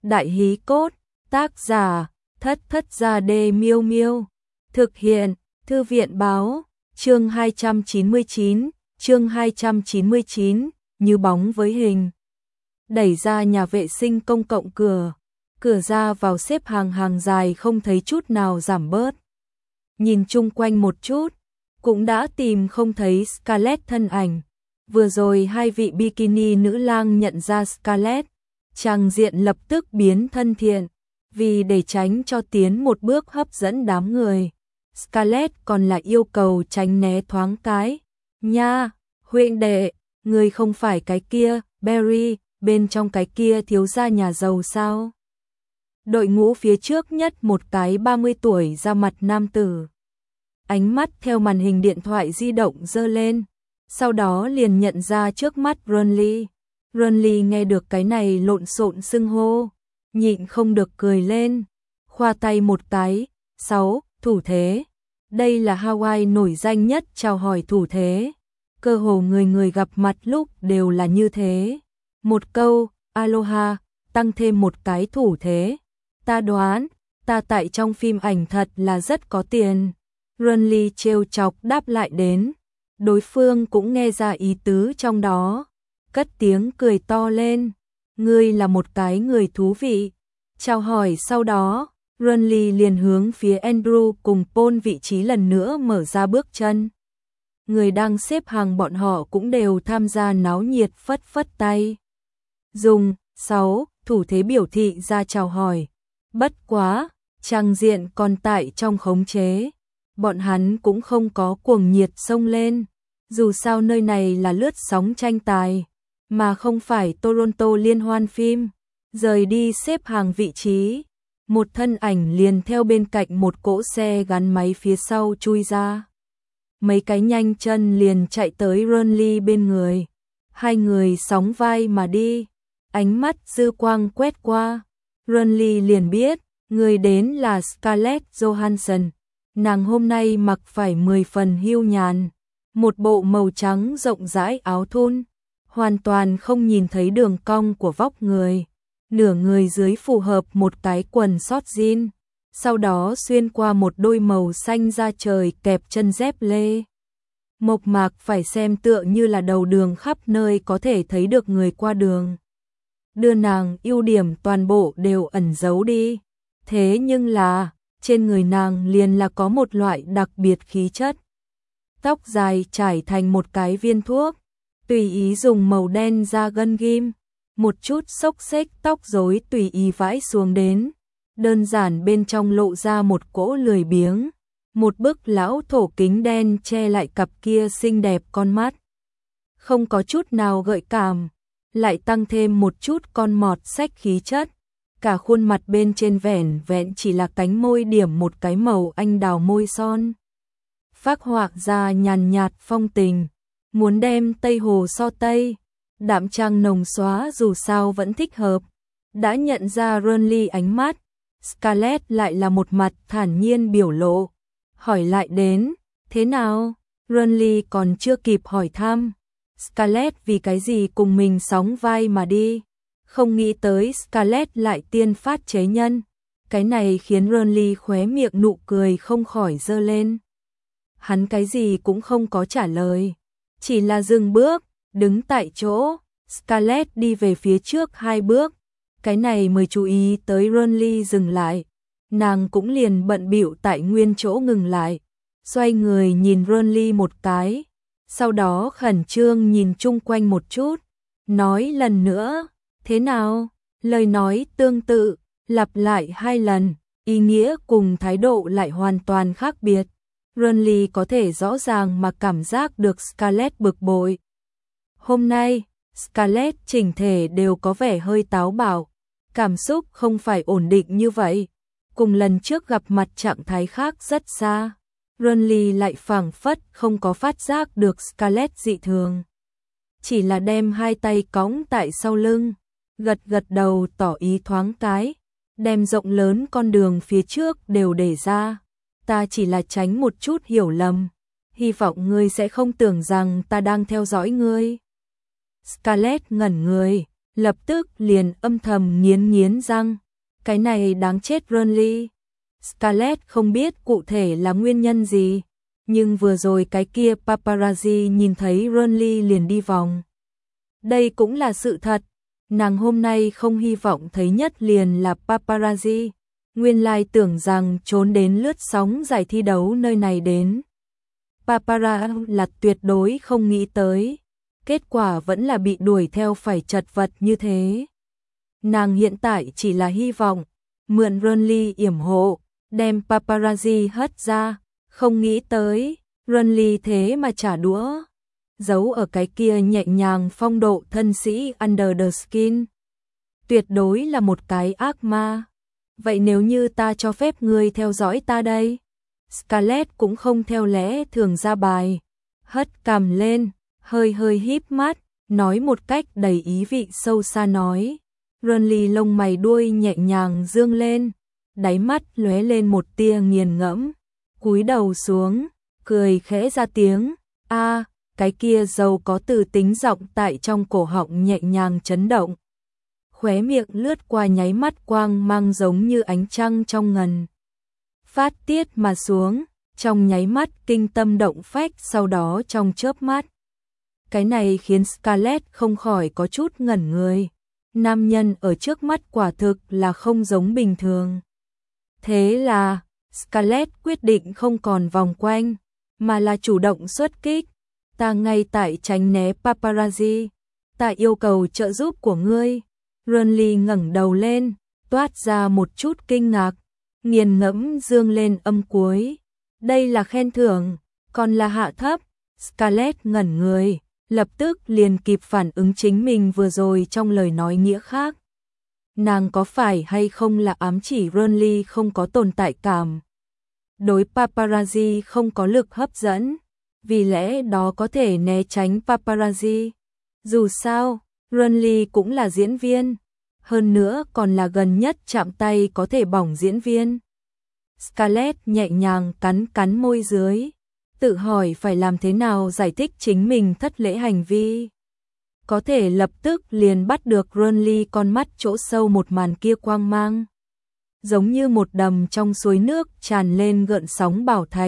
Đại hí cốt, tác giả, Thất Thất Gia Đê Miêu Miêu. Thực hiện, Thư viện báo, chương 299, như bóng với hình. Đẩy ra nhà vệ sinh công cộng cửa ra vào xếp hàng dài không thấy chút nào giảm bớt. Nhìn chung quanh một chút, cũng đã tìm không thấy Scarlett thân ảnh. Vừa rồi hai vị bikini nữ lang nhận ra Scarlett, tràng diện lập tức biến thân thiện, vì để tránh cho tiến một bước hấp dẫn đám người. Scarlett còn là yêu cầu tránh né thoáng cái. Nha, huynh đệ, người không phải cái kia, Barry, bên trong cái kia thiếu gia nhà giàu sao? Đội ngũ phía trước nhất một cái 30 tuổi ra mặt nam tử. Ánh mắt theo màn hình điện thoại di động giơ lên, sau đó liền nhận ra trước mắt Ronly. Ronly nghe được cái này lộn xộn xưng hô, nhịn không được cười lên, khoa tay một cái, 6, thủ thế. Đây là Hawaii nổi danh nhất chào hỏi thủ thế. Cơ hồ người người gặp mặt lúc đều là như thế. Một câu, aloha, tăng thêm một cái thủ thế. Ta đoán, ta tại trong phim ảnh thật là rất có tiền. Ronly trêu chọc đáp lại đến. Đối phương cũng nghe ra ý tứ trong đó. Cất tiếng cười to lên. Ngươi là một cái người thú vị. Chào hỏi sau đó, Ronly liền hướng phía Andrew cùng Paul vị trí lần nữa mở ra bước chân. Người đang xếp hàng bọn họ cũng đều tham gia náo nhiệt phất phất tay. Dùng 6 thủ thế biểu thị ra chào hỏi. Bất quá, trang diện còn tại trong khống chế. Bọn hắn cũng không có cuồng nhiệt xông lên. Dù sao nơi này là lướt sóng tranh tài, mà không phải Toronto liên hoan phim. Rời đi xếp hàng vị trí, một thân ảnh liền theo bên cạnh một cỗ xe gắn máy phía sau chui ra. Mấy cái nhanh chân liền chạy tới Ronly bên người. Hai người sóng vai mà đi. Ánh mắt dư quang quét qua. Ronly liền biết, người đến là Scarlett Johansson. Nàng hôm nay mặc phải 10 phần hiu nhàn. Một bộ màu trắng rộng rãi áo thun. Hoàn toàn không nhìn thấy đường cong của vóc người. Nửa người dưới phù hợp một cái quần sót jean. Sau đó xuyên qua một đôi màu xanh da trời kẹp chân dép lê. Mộc mạc phải xem tựa như là đầu đường khắp nơi có thể thấy được người qua đường. Đưa nàng ưu điểm toàn bộ đều ẩn giấu đi. Thế nhưng là, trên người nàng liền là có một loại đặc biệt khí chất. Tóc dài trải thành một cái viên thuốc, tùy ý dùng màu đen da gân ghim, một chút xốc xếch tóc rối tùy ý vãi xuống đến. Đơn giản bên trong lộ ra một cỗ lười biếng, một bức lão thổ kính đen che lại cặp kia xinh đẹp con mắt. Không có chút nào gợi cảm, lại tăng thêm một chút con mọt xách khí chất. Cả khuôn mặt bên trên vẻn vẹn chỉ là cánh môi điểm một cái màu anh đào môi son. Phác họa ra nhàn nhạt phong tình, muốn đem Tây Hồ so Tây, đạm trang nồng xóa dù sao vẫn thích hợp. Đã nhận ra Ronly ánh mắt, Scarlett lại là một mặt thản nhiên biểu lộ. Hỏi lại đến, thế nào? Ronly còn chưa kịp hỏi thăm. Scarlett vì cái gì cùng mình sóng vai mà đi? Không nghĩ tới Scarlett lại tiên phát chế nhân. Cái này khiến Ronly khóe miệng nụ cười không khỏi dơ lên. Hắn cái gì cũng không có trả lời. Chỉ là dừng bước, đứng tại chỗ. Scarlett đi về phía trước 2 bước. Cái này mới chú ý tới Ronly dừng lại. Nàng cũng liền bận bịu tại nguyên chỗ ngừng lại. Xoay người nhìn Ronly một cái. Sau đó khẩn trương nhìn chung quanh một chút. Nói lần nữa, thế nào? Lời nói tương tự, lặp lại 2 lần. Ý nghĩa cùng thái độ lại hoàn toàn khác biệt. Ronly có thể rõ ràng mà cảm giác được Scarlett bực bội. Hôm nay, Scarlett chỉnh thể đều có vẻ hơi táo bạo. Cảm xúc không phải ổn định như vậy. Cùng lần trước gặp mặt trạng thái khác rất xa. Ronly lại phảng phất không có phát giác được Scarlett dị thường. Chỉ là đem 2 tay cõng tại sau lưng, gật gật đầu tỏ ý thoáng cái, đem rộng lớn con đường phía trước đều để ra. Ta chỉ là tránh một chút hiểu lầm, hy vọng ngươi sẽ không tưởng rằng ta đang theo dõi ngươi. Scarlett ngẩn người, lập tức liền âm thầm nghiến răng. Cái này đáng chết Renly. Scarlett không biết cụ thể là nguyên nhân gì, nhưng vừa rồi cái kia paparazzi nhìn thấy Renly liền đi vòng. Đây cũng là sự thật, nàng hôm nay không hy vọng thấy nhất liền là paparazzi, nguyên lai tưởng rằng trốn đến lướt sóng giải thi đấu nơi này đến. Paparazzi là tuyệt đối không nghĩ tới, kết quả vẫn là bị đuổi theo phải chật vật như thế. Nàng hiện tại chỉ là hy vọng mượn Renly yểm hộ, đem paparazzi hất ra, không nghĩ tới Renly thế mà trả đũa, giấu ở cái kia nhẹ nhàng phong độ thân sĩ under the skin. Tuyệt đối là một cái ác ma. Vậy nếu như ta cho phép ngươi theo dõi ta đây? Scarlett cũng không theo lẽ thường ra bài, hất cằm lên, hơi híp mắt, nói một cách đầy ý vị sâu xa nói. Renly lông mày đuôi nhẹ nhàng dương lên, đáy mắt lóe lên một tia nghiền ngẫm, cúi đầu xuống, cười khẽ ra tiếng, a, cái kia giàu có từ tính giọng tại trong cổ họng nhẹ nhàng chấn động. Khóe miệng lướt qua nháy mắt quang mang giống như ánh trăng trong ngần. Phát tiết mà xuống, trong nháy mắt kinh tâm động phách, sau đó trong chớp mắt. Cái này khiến Scarlett không khỏi có chút ngẩn người. Nam nhân ở trước mắt quả thực là không giống bình thường. Thế là, Scarlett quyết định không còn vòng quanh, mà là chủ động xuất kích. Ta ngay tại tránh né paparazzi, ta yêu cầu trợ giúp của ngươi. Renly ngẩng đầu lên, toát ra một chút kinh ngạc, nghiền ngẫm dương lên âm cuối. Đây là khen thưởng, còn là hạ thấp. Scarlett ngẩn người, lập tức liền kịp phản ứng chính mình vừa rồi trong lời nói nghĩa khác. Nàng có phải hay không là ám chỉ Renly không có tồn tại cảm, đối paparazzi không có lực hấp dẫn, vì lẽ đó có thể né tránh paparazzi. Dù sao, Renly cũng là diễn viên, hơn nữa còn là gần nhất chạm tay có thể bỏng diễn viên. Scarlett nhẹ nhàng cắn môi dưới, tự hỏi phải làm thế nào giải thích chính mình thất lễ hành vi. Có thể lập tức liền bắt được Renly con mắt chỗ sâu một màn kia quang mang, giống như một đầm trong suối nước tràn lên gợn sóng bảo thạch.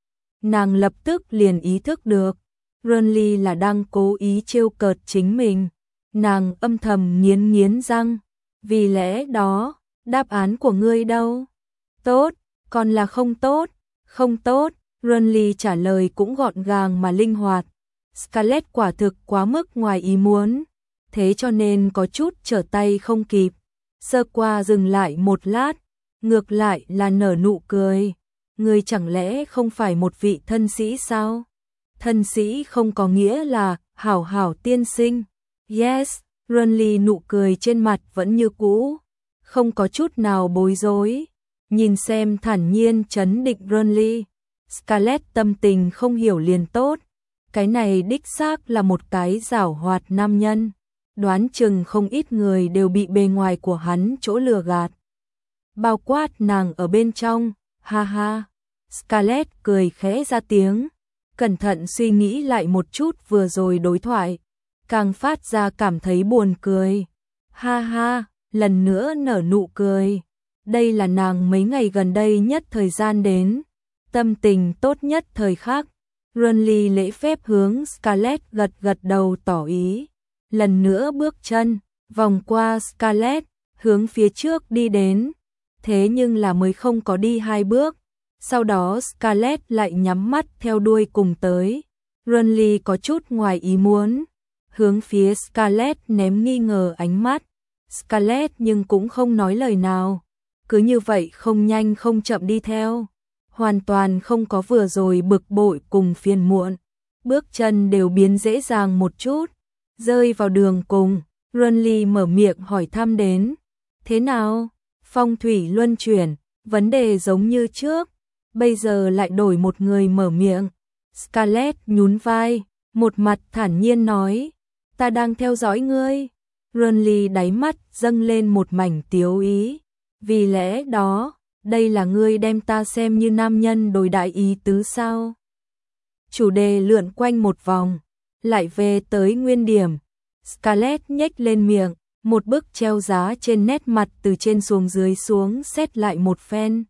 Nàng lập tức liền ý thức được, Renly là đang cố ý trêu cợt chính mình. Nàng âm thầm nghiến răng, vì lẽ đó, đáp án của ngươi đâu? Tốt, còn là không tốt, không tốt. Renly trả lời cũng gọn gàng mà linh hoạt. Scarlett quả thực quá mức ngoài ý muốn, thế cho nên có chút trở tay không kịp. Sơ qua dừng lại một lát, ngược lại là nở nụ cười. Ngươi chẳng lẽ không phải một vị thân sĩ sao? Thân sĩ không có nghĩa là hảo tiên sinh. Yes, Renly nụ cười trên mặt vẫn như cũ, không có chút nào bối rối. Nhìn xem thản nhiên trấn định Renly, Scarlett tâm tình không hiểu liền tốt. Cái này đích xác là một cái giảo hoạt nam nhân, đoán chừng không ít người đều bị bề ngoài của hắn chỗ lừa gạt, bao quát nàng ở bên trong. Ha ha. Scarlett cười khẽ ra tiếng, cẩn thận suy nghĩ lại một chút vừa rồi đối thoại, càng phát ra cảm thấy buồn cười. Ha ha, lần nữa nở nụ cười. Đây là nàng mấy ngày gần đây nhất thời gian đến tâm tình tốt nhất thời khắc. Renly lễ phép hướng Scarlett gật đầu tỏ ý, lần nữa bước chân vòng qua Scarlett, hướng phía trước đi đến. Thế nhưng là mới không có đi 2 bước, sau đó Scarlett lại nhắm mắt theo đuôi cùng tới. Renly có chút ngoài ý muốn, hướng phía Scarlett ném nghi ngờ ánh mắt. Scarlett nhưng cũng không nói lời nào, cứ như vậy không nhanh không chậm đi theo, hoàn toàn không có vừa rồi bực bội cùng phiền muộn. Bước chân đều biến dễ dàng một chút, rơi vào đường cùng. Renly mở miệng hỏi thăm đến, thế nào? Phong thủy luân chuyển, vấn đề giống như trước, bây giờ lại đổi một người mở miệng. Scarlett nhún vai, một mặt thản nhiên nói, ta đang theo dõi ngươi. Renly đáy mắt dâng lên một mảnh tiếu ý, vì lẽ đó, đây là ngươi đem ta xem như nam nhân đối đại ý tứ sao? Chủ đề lượn quanh một vòng, lại về tới nguyên điểm. Scarlett nhếch lên miệng, Một bức treo giá trên nét mặt từ trên xuống dưới xuống xét lại một phen.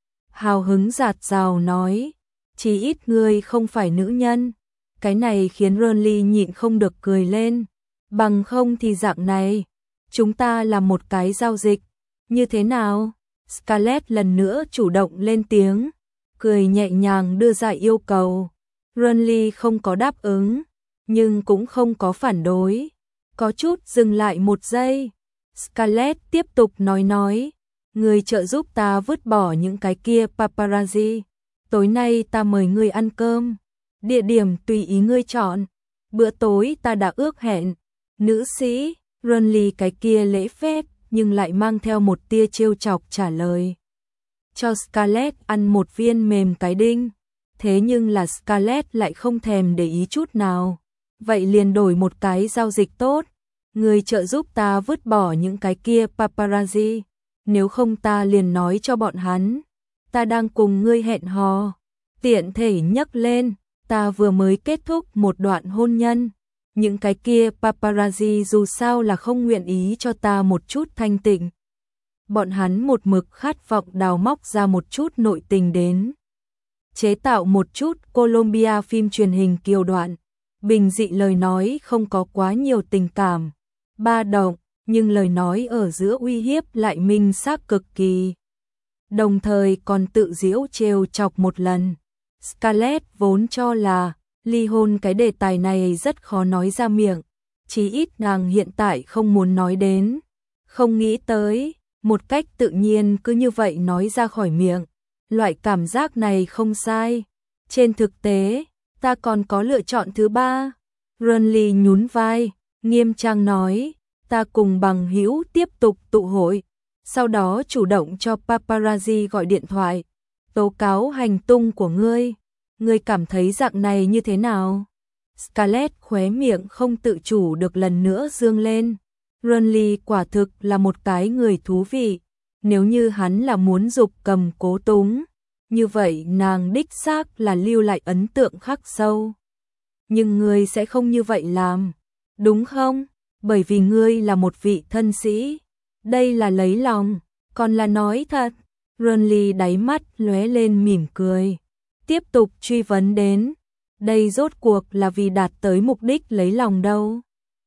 Hào hứng dạt dào nói, chí ít ngươi không phải nữ nhân. Cái này khiến Ronly nhịn không được cười lên. Bằng không thì dạng này, chúng ta làm một cái giao dịch. Như thế nào? Scarlett lần nữa chủ động lên tiếng, cười nhẹ nhàng đưa ra yêu cầu. Ronly không có đáp ứng, nhưng cũng không có phản đối. Có chút dừng lại một giây. Scarlett tiếp tục nói, người trợ giúp ta vứt bỏ những cái kia paparazzi. Tối nay ta mời ngươi ăn cơm. Địa điểm tùy ý ngươi chọn. Bữa tối ta đã ước hẹn. Nữ sĩ, Ronly cái kia lễ phép nhưng lại mang theo một tia trêu chọc trả lời. Cho Scarlett ăn một viên mềm cái đinh. Thế nhưng là Scarlett lại không thèm để ý chút nào. Vậy liền đổi một cái giao dịch tốt. Người trợ giúp ta vứt bỏ những cái kia paparazzi. Nếu không ta liền nói cho bọn hắn. Ta đang cùng ngươi hẹn hò. Tiện thể nhắc lên, ta vừa mới kết thúc một đoạn hôn nhân. Những cái kia paparazzi dù sao là không nguyện ý cho ta một chút thanh tịnh. Bọn hắn một mực khát vọng đào móc ra một chút nội tình đến. Chế tạo một chút Colombia phim truyền hình kiều đoạn. Bình dị lời nói không có quá nhiều tình cảm, ba động, nhưng lời nói ở giữa uy hiếp lại minh xác cực kỳ. Đồng thời còn tự giễu trêu chọc một lần. Scarlett vốn cho là ly hôn cái đề tài này rất khó nói ra miệng, chí ít nàng hiện tại không muốn nói đến. Không nghĩ tới, một cách tự nhiên cứ như vậy nói ra khỏi miệng. Loại cảm giác này không sai. Trên thực tế, ta còn có lựa chọn thứ ba. Ronly nhún vai, nghiêm trang nói, ta cùng bằng hữu tiếp tục tụ hội. Sau đó chủ động cho paparazzi gọi điện thoại, tố cáo hành tung của ngươi. Ngươi cảm thấy dạng này như thế nào? Scarlett khóe miệng không tự chủ được lần nữa dương lên. Ronly quả thực là một cái người thú vị. Nếu như hắn là muốn giục cầm cố túng, như vậy nàng đích xác là lưu lại ấn tượng khắc sâu. Nhưng ngươi sẽ không như vậy làm, đúng không? Bởi vì ngươi là một vị thân sĩ. Đây là lấy lòng, còn là nói thật. Ronly đáy mắt lóe lên mỉm cười. Tiếp tục truy vấn đến, đây rốt cuộc là vì đạt tới mục đích lấy lòng đâu.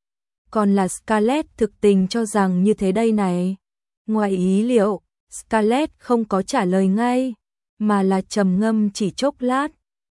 Còn là Scarlett thực tình cho rằng như thế đây này. Ngoài ý liệu, Scarlett không có trả lời ngay, mà là trầm ngâm chỉ chốc lát.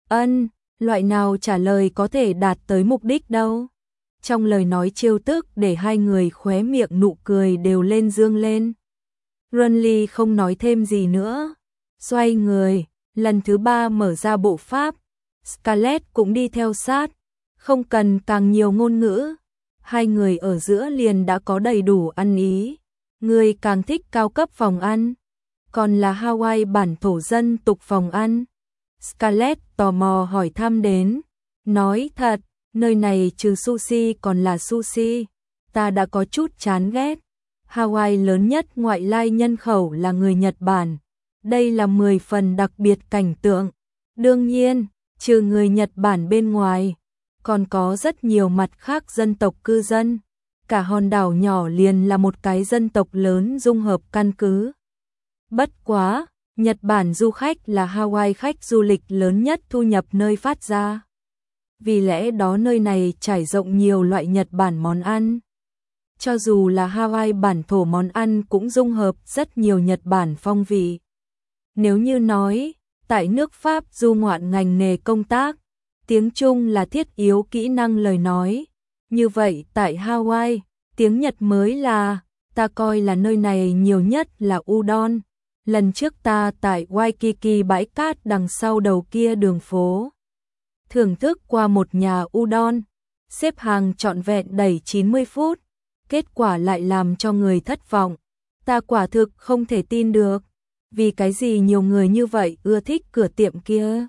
Loại nào trả lời có thể đạt tới mục đích đâu. Trong lời nói trêu tức để hai người khóe miệng nụ cười đều lên dương lên. Ronly không nói thêm gì nữa. Xoay người, lần thứ ba mở ra bộ pháp. Scarlett cũng đi theo sát. Không cần càng nhiều ngôn ngữ. Hai người ở giữa liền đã có đầy đủ ăn ý. Người càng thích cao cấp phòng ăn, còn là Hawaii bản thổ dân tục phòng ăn. Scarlett tò mò hỏi thăm đến. Nói thật, nơi này trừ sushi còn là sushi. Ta đã có chút chán ghét. Hawaii lớn nhất ngoại lai nhân khẩu là người Nhật Bản. Đây là 10 phần đặc biệt cảnh tượng. Đương nhiên, trừ người Nhật Bản bên ngoài, còn có rất nhiều mặt khác dân tộc cư dân. Cả hòn đảo nhỏ liền là một cái dân tộc lớn dung hợp căn cứ. Bất quá, Nhật Bản du khách là Hawaii khách du lịch lớn nhất thu nhập nơi phát ra. Vì lẽ đó nơi này trải rộng nhiều loại Nhật Bản món ăn. Cho dù là Hawaii bản thổ món ăn cũng dung hợp rất nhiều Nhật Bản phong vị. Nếu như nói, tại nước Pháp du ngoạn ngành nghề công tác, tiếng Trung là thiết yếu kỹ năng lời nói. Như vậy tại Hawaii, tiếng Nhật mới là, ta coi là nơi này nhiều nhất là udon. Lần trước ta tại Waikiki bãi cát đằng sau đầu kia đường phố, thưởng thức qua một nhà udon, xếp hàng trọn vẹn đầy 90 phút, kết quả lại làm cho người thất vọng. Ta quả thực không thể tin được, vì cái gì nhiều người như vậy ưa thích cửa tiệm kia.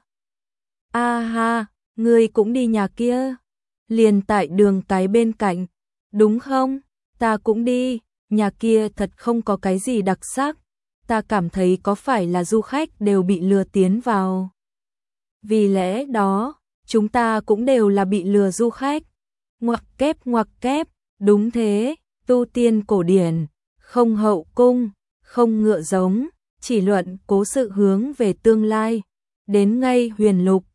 A ha, ngươi cũng đi nhà kia, liền tại đường cái bên cạnh, đúng không? Ta cũng đi, nhà kia thật không có cái gì đặc sắc. Ta cảm thấy có phải là du khách đều bị lừa tiến vào. Vì lẽ đó, chúng ta cũng đều là bị lừa du khách. Ngoặc kép, đúng thế, tu tiên cổ điển, không hậu cung, không ngựa giống, chỉ luận cố sự hướng về tương lai. Đến ngay huyền lục,